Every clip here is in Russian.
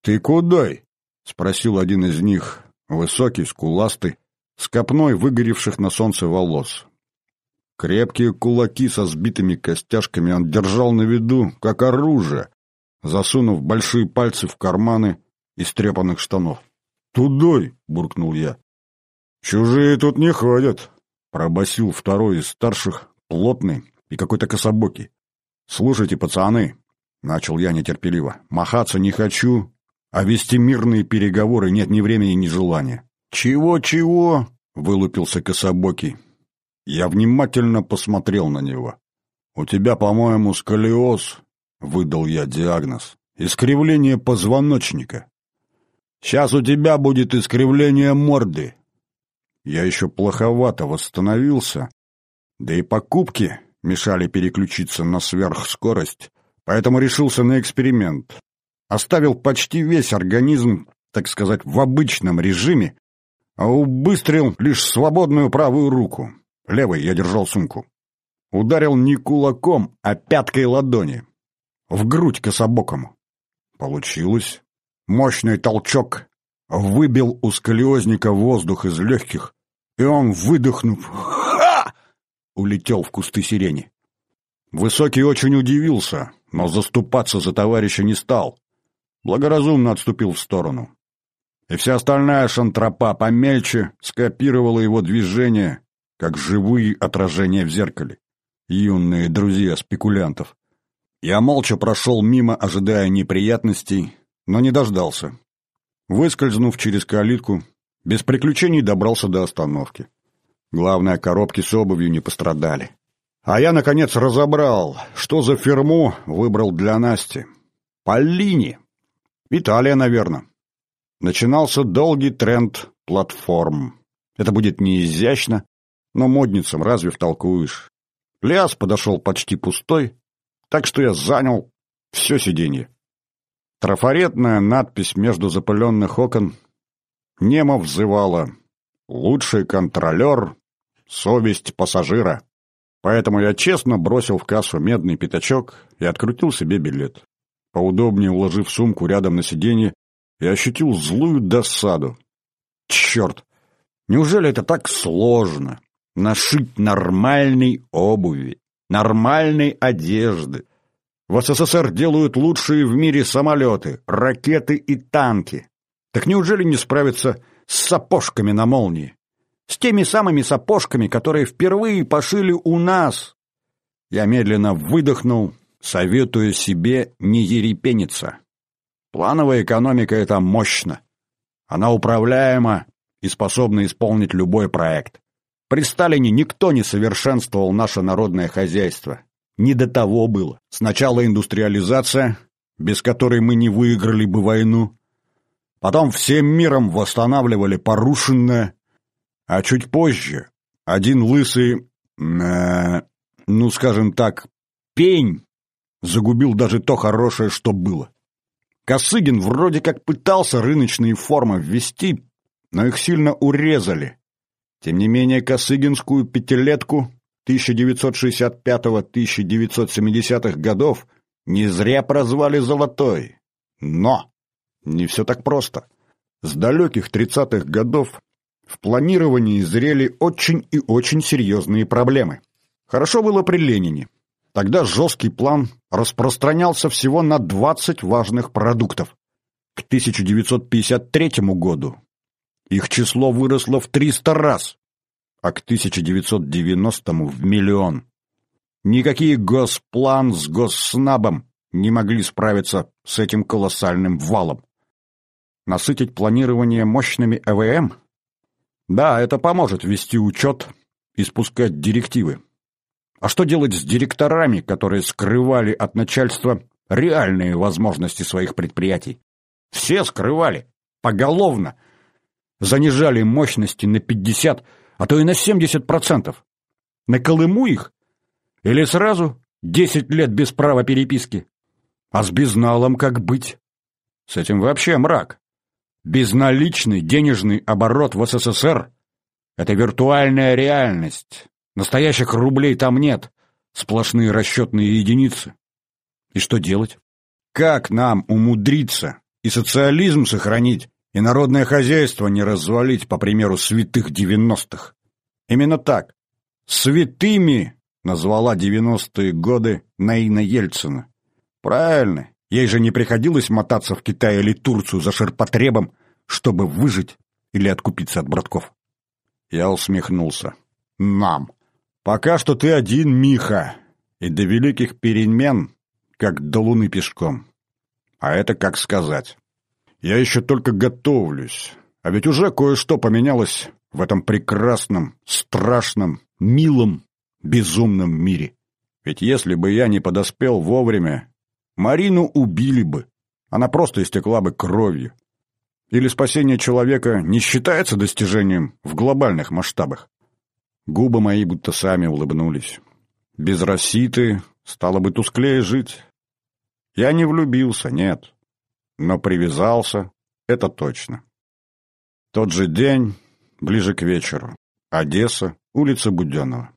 «Ты кудой?» — спросил один из них, высокий, скуластый, с копной выгоревших на солнце волос. Крепкие кулаки со сбитыми костяшками он держал на виду, как оружие, засунув большие пальцы в карманы истрепанных штанов. «Тудой!» — буркнул я. «Чужие тут не ходят!» — пробасил второй из старших, плотный и какой-то кособокий. «Слушайте, пацаны!» — начал я нетерпеливо. «Махаться не хочу, а вести мирные переговоры нет ни времени, ни желания». «Чего-чего?» — вылупился кособокий. Я внимательно посмотрел на него. «У тебя, по-моему, сколиоз», — выдал я диагноз. «Искривление позвоночника». «Сейчас у тебя будет искривление морды». Я еще плоховато восстановился, да и покупки мешали переключиться на сверхскорость, поэтому решился на эксперимент. Оставил почти весь организм, так сказать, в обычном режиме, а убыстрил лишь свободную правую руку. Левой я держал сумку. Ударил не кулаком, а пяткой ладони. В грудь кособокому. Получилось. Мощный толчок выбил у сколиозника воздух из легких, и он, выдохнув, улетел в кусты сирени. Высокий очень удивился, но заступаться за товарища не стал. Благоразумно отступил в сторону. И вся остальная шантропа помельче скопировала его движения, как живые отражения в зеркале. Юные друзья спекулянтов. Я молча прошел мимо, ожидая неприятностей, но не дождался. Выскользнув через калитку, без приключений добрался до остановки. Главное, коробки с обувью не пострадали. А я, наконец, разобрал, что за фирму выбрал для Насти. Поллини. Италия, наверное. Начинался долгий тренд платформ. Это будет не изящно, но модницам разве втолкуешь. Лиас подошел почти пустой, так что я занял все сиденье. Трафаретная надпись между запыленных окон немо взывала: «Лучший контролер — совесть пассажира». Поэтому я честно бросил в кассу медный пятачок и открутил себе билет. Поудобнее уложив сумку рядом на сиденье, я ощутил злую досаду. Черт! Неужели это так сложно? Нашить нормальной обуви, нормальной одежды. В СССР делают лучшие в мире самолеты, ракеты и танки. Так неужели не справиться с сапожками на молнии? С теми самыми сапожками, которые впервые пошили у нас? Я медленно выдохнул, советуя себе не ерепениться. Плановая экономика — это мощно. Она управляема и способна исполнить любой проект. При Сталине никто не совершенствовал наше народное хозяйство. Не до того было. Сначала индустриализация, без которой мы не выиграли бы войну. Потом всем миром восстанавливали порушенное. А чуть позже один лысый, скажем так, пень загубил даже то хорошее, что было. Косыгин вроде как пытался рыночные формы ввести, но их сильно урезали. Тем не менее, косыгинскую пятилетку 1965-1970-х годов не зря прозвали «золотой». Но не все так просто. С далеких 30-х годов в планировании зрели очень и очень серьезные проблемы. Хорошо было при Ленине. Тогда жесткий план распространялся всего на 20 важных продуктов. К 1953 году их число выросло в 300 раз, а к 1990-му в миллион. Никакие госплан с госснабом не могли справиться с этим колоссальным валом. Насытить планирование мощными ЭВМ? Да, это поможет вести учет и спускать директивы. А что делать с директорами, которые скрывали от начальства реальные возможности своих предприятий? Все скрывали, поголовно. Занижали мощности на 50, а то и на 70%. На Колыму их? Или сразу 10 лет без права переписки? А с безналом как быть? С этим вообще мрак. Безналичный денежный оборот в СССР — это виртуальная реальность. Настоящих рублей там нет. Сплошные расчетные единицы. И что делать? Как нам умудриться и социализм сохранить, и народное хозяйство не развалить, по примеру святых 90-х. Именно так. Святыми назвала 90-е годы Наина Ельцина. Правильно, ей же не приходилось мотаться в Китай или Турцию за ширпотребом, чтобы выжить или откупиться от братков. Я усмехнулся. Нам. Пока что ты один, Миха, и до великих перемен, как до луны пешком. А это как сказать. Я еще только готовлюсь, а ведь уже кое-что поменялось в этом прекрасном, страшном, милом, безумном мире. Ведь если бы я не подоспел вовремя, Марину убили бы. Она просто истекла бы кровью. Или спасение человека не считается достижением в глобальных масштабах? Губы мои будто сами улыбнулись. Без Роситы стало бы тусклее жить. Я не влюбился, нет. Но привязался, это точно. Тот же день, ближе к вечеру. Одесса, улица Буденного.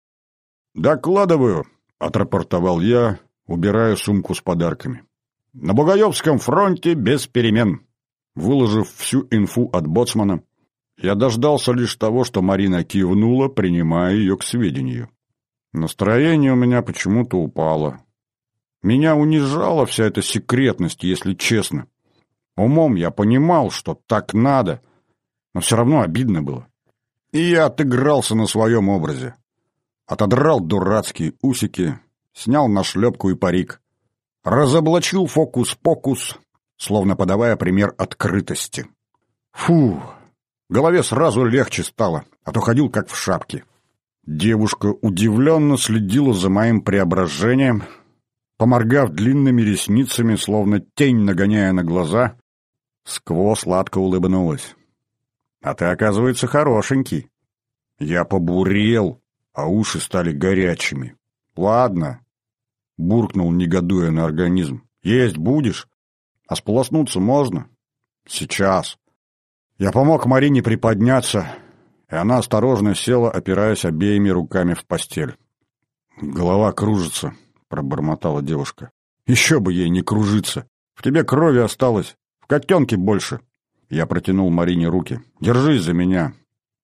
«Докладываю», — отрапортовал я, убирая сумку с подарками. «На Бугаевском фронте без перемен». Выложив всю инфу от боцмана, я дождался лишь того, что Марина кивнула, принимая ее к сведению. Настроение у меня почему-то упало. Меня унижала вся эта секретность, если честно. Умом я понимал, что так надо, но все равно обидно было. И я отыгрался на своем образе. Отодрал дурацкие усики, снял нашлепку и парик. Разоблачил фокус-покус, словно подавая пример открытости. Фу, голове сразу легче стало, а то ходил как в шапке. Девушка удивленно следила за моим преображением, поморгав длинными ресницами, словно тень нагоняя на глаза, Скво сладко улыбнулась. «А ты, оказывается, хорошенький». Я побурел, а уши стали горячими. «Ладно», — буркнул, негодуя на организм. «Есть будешь? А сполоснуться можно?» «Сейчас». Я помог Марине приподняться, и она осторожно села, опираясь обеими руками в постель. «Голова кружится», — пробормотала девушка. «Еще бы ей не кружиться. В тебе крови осталось, в котенке больше». Я протянул Марине руки. «Держись за меня».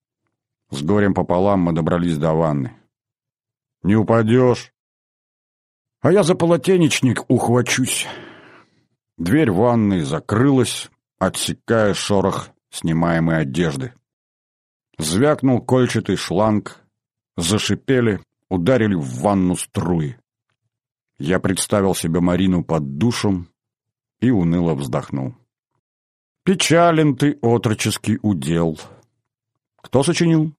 С горем пополам мы добрались до ванны. «Не упадешь?» «А я за полотенечник ухвачусь». Дверь ванной закрылась, отсекая шорох снимаемой одежды. Звякнул кольчатый шланг, зашипели, ударили в ванну струи. Я представил себе Марину под душем и уныло вздохнул. «Печален ты, отроческий удел». Кто сочинил?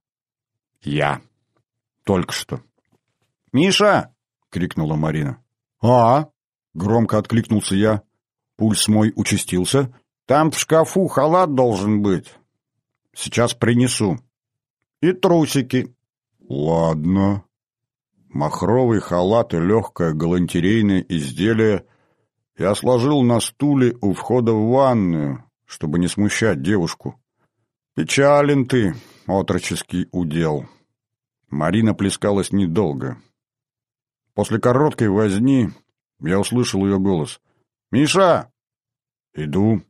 Я. Только что. «Миша!» — крикнула Марина. «А?» — громко откликнулся я. Пульс мой участился. «Там в шкафу халат должен быть. Сейчас принесу. И трусики». «Ладно». Махровый халат и легкое галантерейное изделие я сложил на стуле у входа в ванную, чтобы не смущать девушку. «Печален ты, отроческий удел». Марина плескалась недолго. После короткой возни я услышал ее голос. «Миша!» «Иду».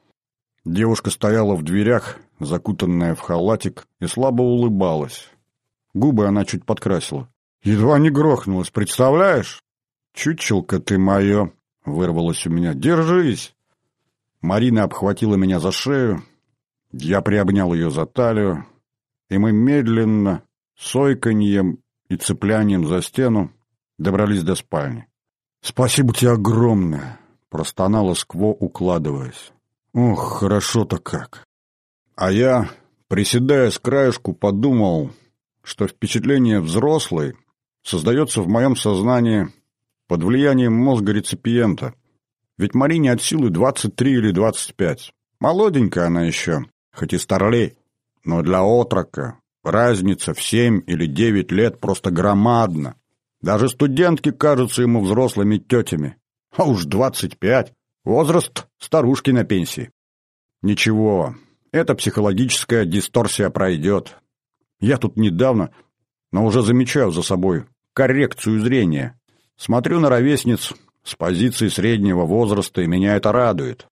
Девушка стояла в дверях, закутанная в халатик, и слабо улыбалась. Губы она чуть подкрасила. Едва не грохнулась, представляешь? «Чучелка ты мое!» — вырвалось у меня. «Держись!» Марина обхватила меня за шею, я приобнял ее за талию, и мы медленно, с ойканьем и цеплянием за стену, добрались до спальни. «Спасибо тебе огромное!» — простонала Скво, укладываясь. «Ох, хорошо-то как!» А я, приседая с краешку, подумал, что впечатление взрослой создается в моем сознании под влиянием мозга реципиента. Ведь Марине от силы 23 или 25. Молоденькая она еще, хоть и старлей, но для отрока разница в 7 или 9 лет просто громадна. Даже студентки кажутся ему взрослыми тетями. А уж 25 — возраст старушки на пенсии. Ничего, эта психологическая дисторсия пройдет. Я тут недавно, но уже замечаю за собой коррекцию зрения. Смотрю на ровесниц с позиции среднего возраста, и меня это радует.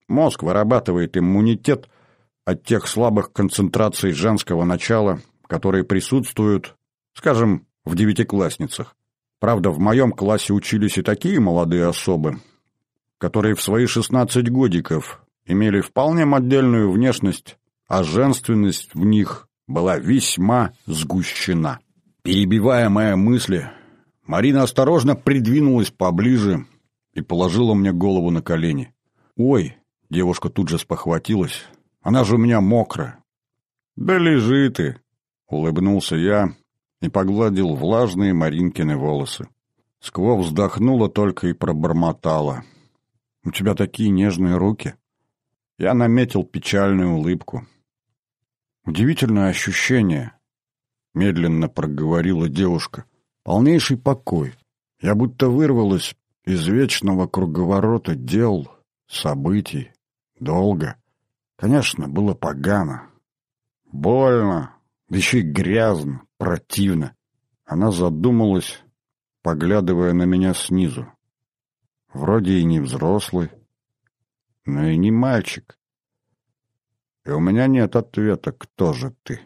Мозг вырабатывает иммунитет от тех слабых концентраций женского начала, которые присутствуют, скажем, в девятиклассницах. Правда, в моем классе учились и такие молодые особы, которые в свои 16 годиков имели вполне модельную внешность, а женственность в них была весьма сгущена. Перебивая мои мысли, Марина осторожно придвинулась поближе и положила мне голову на колени. «Ой!» — девушка тут же спохватилась. «Она же у меня мокрая!» «Да лежи ты!» — улыбнулся я и погладил влажные Маринкины волосы. Скво вздохнула только и пробормотала. «У тебя такие нежные руки!» Я наметил печальную улыбку. «Удивительное ощущение!» — медленно проговорила девушка. «Полнейший покой. Я будто вырвалась из вечного круговорота дел, событий, долга. Конечно, было погано, больно, да еще и грязно, противно». Она задумалась, поглядывая на меня снизу. Вроде и не взрослый, но и не мальчик. И у меня нет ответа, кто же ты.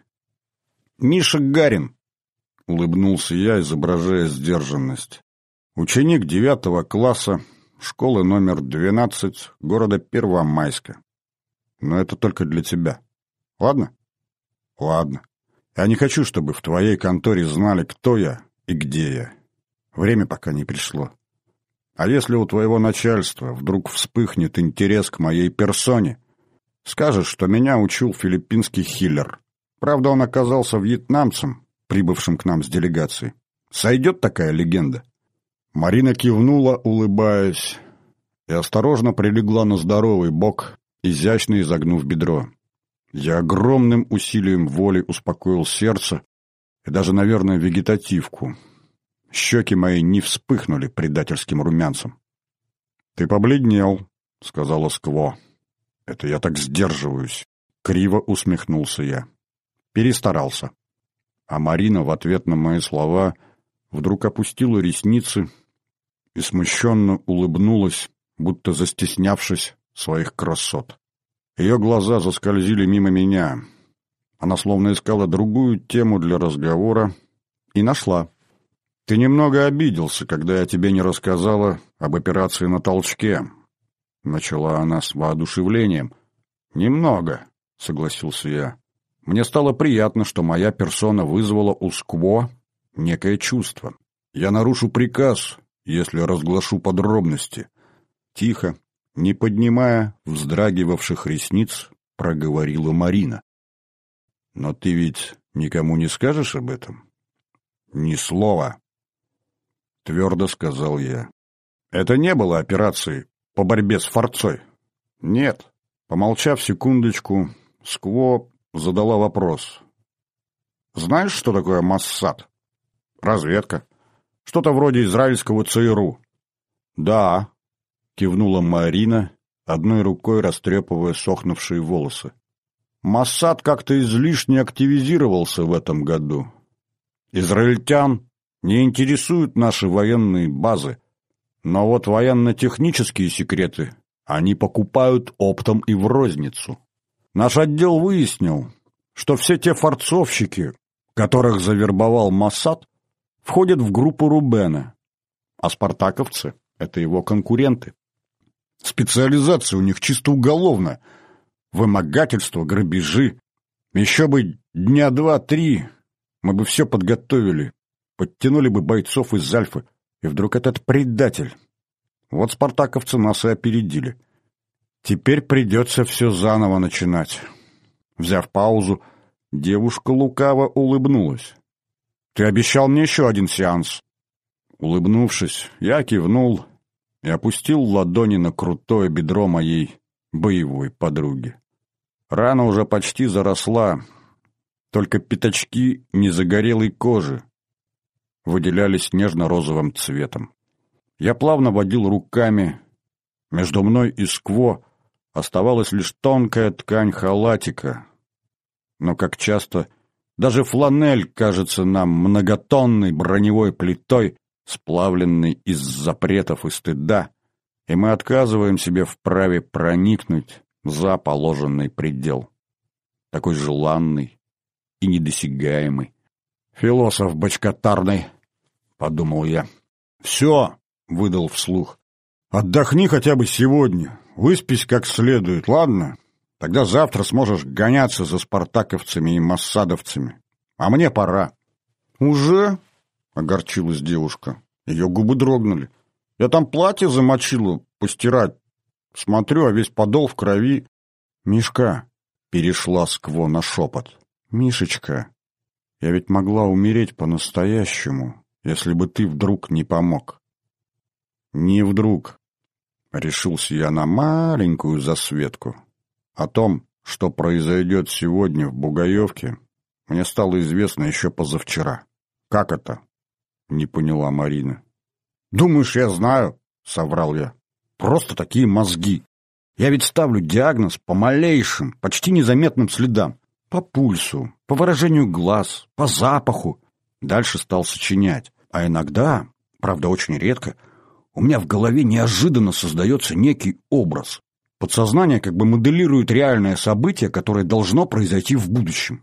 «Миша Гарин», — улыбнулся я, изображая сдержанность. «Ученик 9 класса, школы номер 12, города Первомайска. Но это только для тебя. Ладно?» «Ладно. Я не хочу, чтобы в твоей конторе знали, кто я и где я. Время пока не пришло. А если у твоего начальства вдруг вспыхнет интерес к моей персоне, скажешь, что меня учил филиппинский хиллер. Правда, он оказался вьетнамцем, прибывшим к нам с делегацией. Сойдет такая легенда?» Марина кивнула, улыбаясь, и осторожно прилегла на здоровый бок, изящно изогнув бедро. Я огромным усилием воли успокоил сердце и даже, наверное, вегетативку. Щеки мои не вспыхнули предательским румянцем. «Ты побледнел», — сказала Скво. «Это я так сдерживаюсь», — криво усмехнулся я. Перестарался. А Марина в ответ на мои слова вдруг опустила ресницы и смущенно улыбнулась, будто застеснявшись своих красот. Ее глаза заскользили мимо меня. Она словно искала другую тему для разговора и нашла. «Ты немного обиделся, когда я тебе не рассказала об операции на толчке», — начала она с воодушевлением. «Немного», — согласился я. «Мне стало приятно, что моя персона вызвала у Скво некое чувство. Я нарушу приказ, если разглашу подробности». Тихо, не поднимая вздрагивавших ресниц, проговорила Марина. «Но ты ведь никому не скажешь об этом?» «Ни слова», — твердо сказал я. «Это не было операцией по борьбе с Форцой?» «Нет». Помолчав секундочку, Скво задала вопрос. «Знаешь, что такое Моссад?» «Разведка. Что-то вроде израильского ЦРУ». «Да», — кивнула Марина, одной рукой растрепывая сохнувшие волосы. «Моссад как-то излишне активизировался в этом году. Израильтян не интересуют наши военные базы, но вот военно-технические секреты они покупают оптом и в розницу. Наш отдел выяснил, что все те форцовщики, которых завербовал Моссад, входят в группу Рубена, а спартаковцы — это его конкуренты. Специализация у них чисто уголовная. Вымогательство, грабежи. Еще бы дня 2-3 мы бы все подготовили, подтянули бы бойцов из Альфы, и вдруг этот предатель. Вот спартаковцы нас и опередили. Теперь придется все заново начинать». Взяв паузу, девушка лукаво улыбнулась. «Ты обещал мне еще один сеанс». Улыбнувшись, я кивнул и опустил ладони на крутое бедро моей боевой подруги. Рана уже почти заросла, только пятачки незагорелой кожи выделялись нежно-розовым цветом. Я плавно водил руками. Между мной и Скво оставалась лишь тонкая ткань халатика. Но, как часто, даже фланель кажется нам многотонной броневой плитой, сплавленной из запретов и стыда, и мы отказываем себе в праве проникнуть за положенный предел. Такой желанный и недосягаемый. «Философ бочкотарный», — подумал я. «Все», — выдал вслух. «Отдохни хотя бы сегодня, выспись как следует, ладно? Тогда завтра сможешь гоняться за спартаковцами и массадовцами. А мне пора». «Уже?» — огорчилась девушка. Ее губы дрогнули. «Я там платье замочила постирать. Смотрю, а весь подол в крови». «Мишка», — перешла Скво на шепот. «Мишечка, я ведь могла умереть по-настоящему, если бы ты вдруг не помог». «Не вдруг», — решился я на маленькую засветку. О том, что произойдет сегодня в Бугаевке, мне стало известно еще позавчера. «Как это?» — не поняла Марина. «Думаешь, я знаю?» — соврал я. «Просто такие мозги. Я ведь ставлю диагноз по малейшим, почти незаметным следам. По пульсу, по выражению глаз, по запаху». Дальше стал сочинять. А иногда, правда очень редко, у меня в голове неожиданно создается некий образ. Подсознание как бы моделирует реальное событие, которое должно произойти в будущем.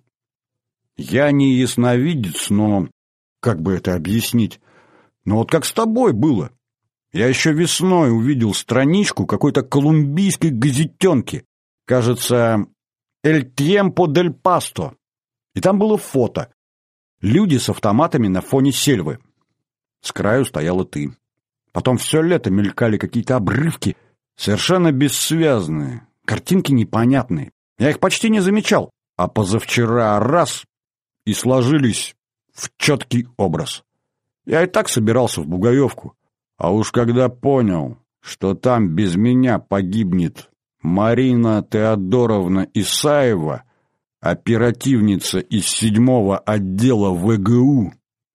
Я не ясновидец, но... Как бы это объяснить? Но вот как с тобой было. Я еще весной увидел страничку какой-то колумбийской газетенки. Кажется, «Эль Тьемпо дель Пасто». И там было фото. Люди с автоматами на фоне сельвы. С краю стояла ты. Потом все лето мелькали какие-то обрывки, совершенно бессвязные, картинки непонятные. Я их почти не замечал. А позавчера раз — и сложились в четкий образ. Я и так собирался в Бугаевку. А уж когда понял, что там без меня погибнет Марина Теодоровна Исаева, оперативница из 7-го отдела ВГУ,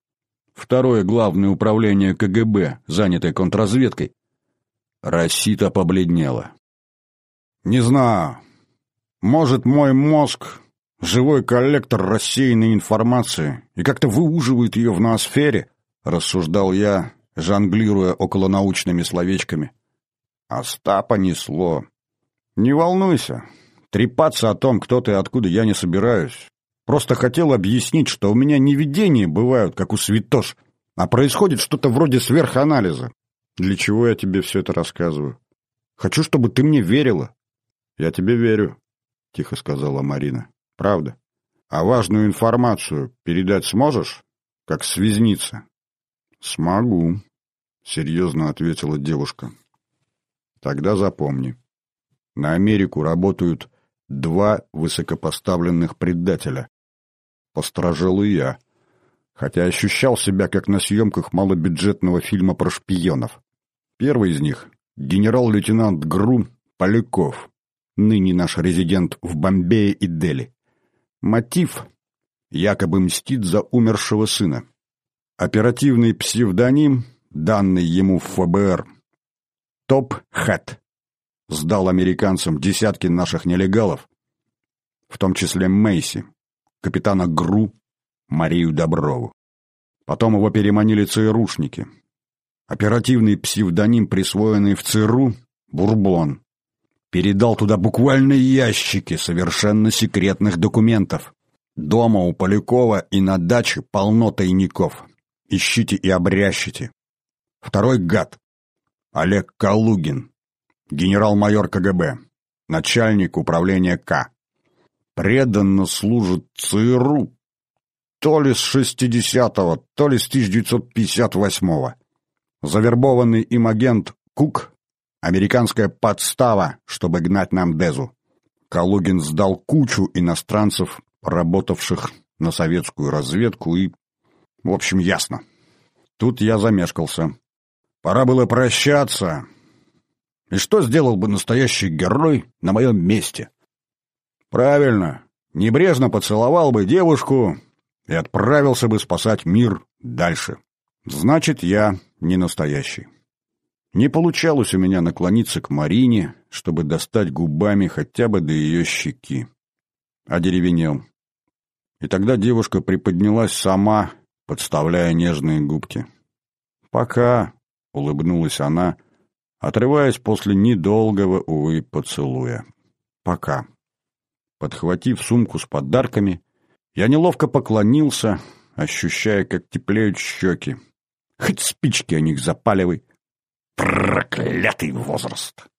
второе главное управление КГБ, занятое контрразведкой, Росита побледнела. Не знаю, может, мой мозг — живой коллектор рассеянной информации и как-то выуживает ее в ноосфере, рассуждал я, жонглируя околонаучными словечками. Остапа несло. Не волнуйся, трепаться о том, кто ты и откуда, я не собираюсь. Просто хотел объяснить, что у меня не видения бывают, как у святош, а происходит что-то вроде сверханализа. Для чего я тебе все это рассказываю? Хочу, чтобы ты мне верила. Я тебе верю, — тихо сказала Марина. Правда. А важную информацию передать сможешь, как связница? Смогу, — серьезно ответила девушка. Тогда запомни. На Америку работают 2 высокопоставленных предателя. Постражил и я, хотя ощущал себя как на съемках малобюджетного фильма про шпионов. Первый из них — генерал-лейтенант ГРУ Поляков, ныне наш резидент в Бомбее и Дели. Мотив — якобы мстит за умершего сына. Оперативный псевдоним, данный ему в ФБР, Топ Хэт, сдал американцам десятки наших нелегалов, в том числе Мэйси, капитана ГРУ Марию Доброву. Потом его переманили ЦРУшники. Оперативный псевдоним, присвоенный в ЦРУ, Бурбон, передал туда буквально ящики совершенно секретных документов. Дома у Полякова и на даче полно тайников. Ищите и обрящите. Второй гад — Олег Калугин, генерал-майор КГБ, начальник управления К. Преданно служит ЦРУ то ли с 60-го, то ли с 1958-го. Завербованный им агент Кук — американская подстава, чтобы гнать нам Дезу. Калугин сдал кучу иностранцев, работавших на советскую разведку, и... В общем, ясно. Тут я замешкался. Пора было прощаться. И что сделал бы настоящий герой на моем месте? Правильно, небрежно поцеловал бы девушку и отправился бы спасать мир дальше. Значит, я не настоящий. Не получалось у меня наклониться к Марине, чтобы достать губами хотя бы до ее щеки. Одеревенел. И тогда девушка приподнялась сама, подставляя нежные губки. «Пока», — улыбнулась она, отрываясь после недолгого, увы, поцелуя. Пока. Подхватив сумку с подарками, я неловко поклонился, ощущая, как теплеют щеки. Хоть спички о них запаливай. Проклятый возраст!